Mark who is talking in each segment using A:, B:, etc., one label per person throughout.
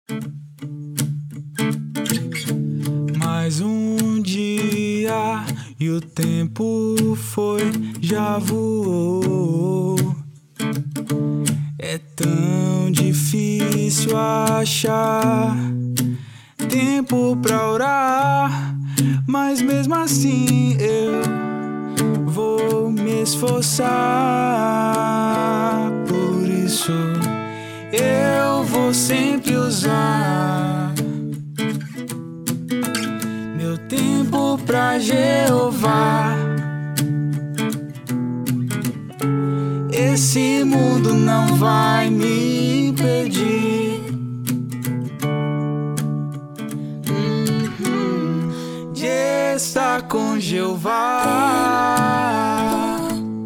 A: Mais um dia e o tempo foi, já voou. É tão difícil achar tempo pra orar, mas mesmo assim eu vou me esforçar. Por isso eu vou sempre usar meu tempo pra Jeová. Esse mundo não vai me impedir de estar com Jeová.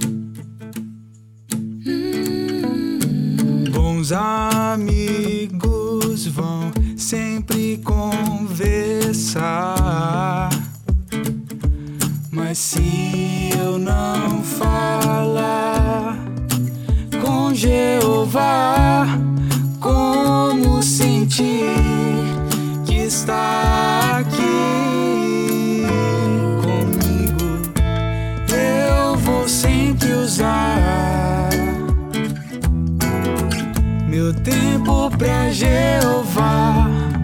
A: Bons amigos vão sempre conversar, mas se eu não falar com Jeová, como sentir que está aqui comigo? Eu vou sempre usar meu tempo pra Jeová.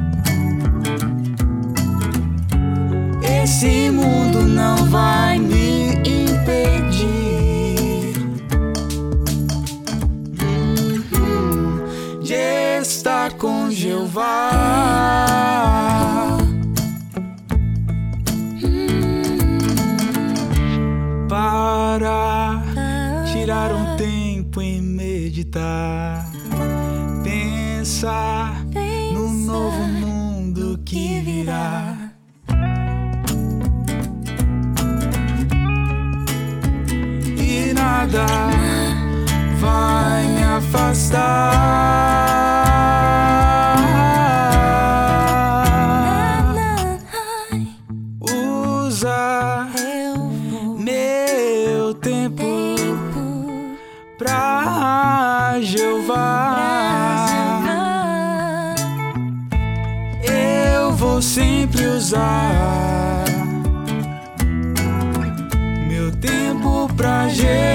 A: Esse mundo não vai me impedir de estar com Jeová. Para tirar um tempo e meditar, pensar no novo mundo que virá. E nada vai me afastar. Usa meu tempo pra Jeová. Eu vou sempre usar meu tempo pra Jeová.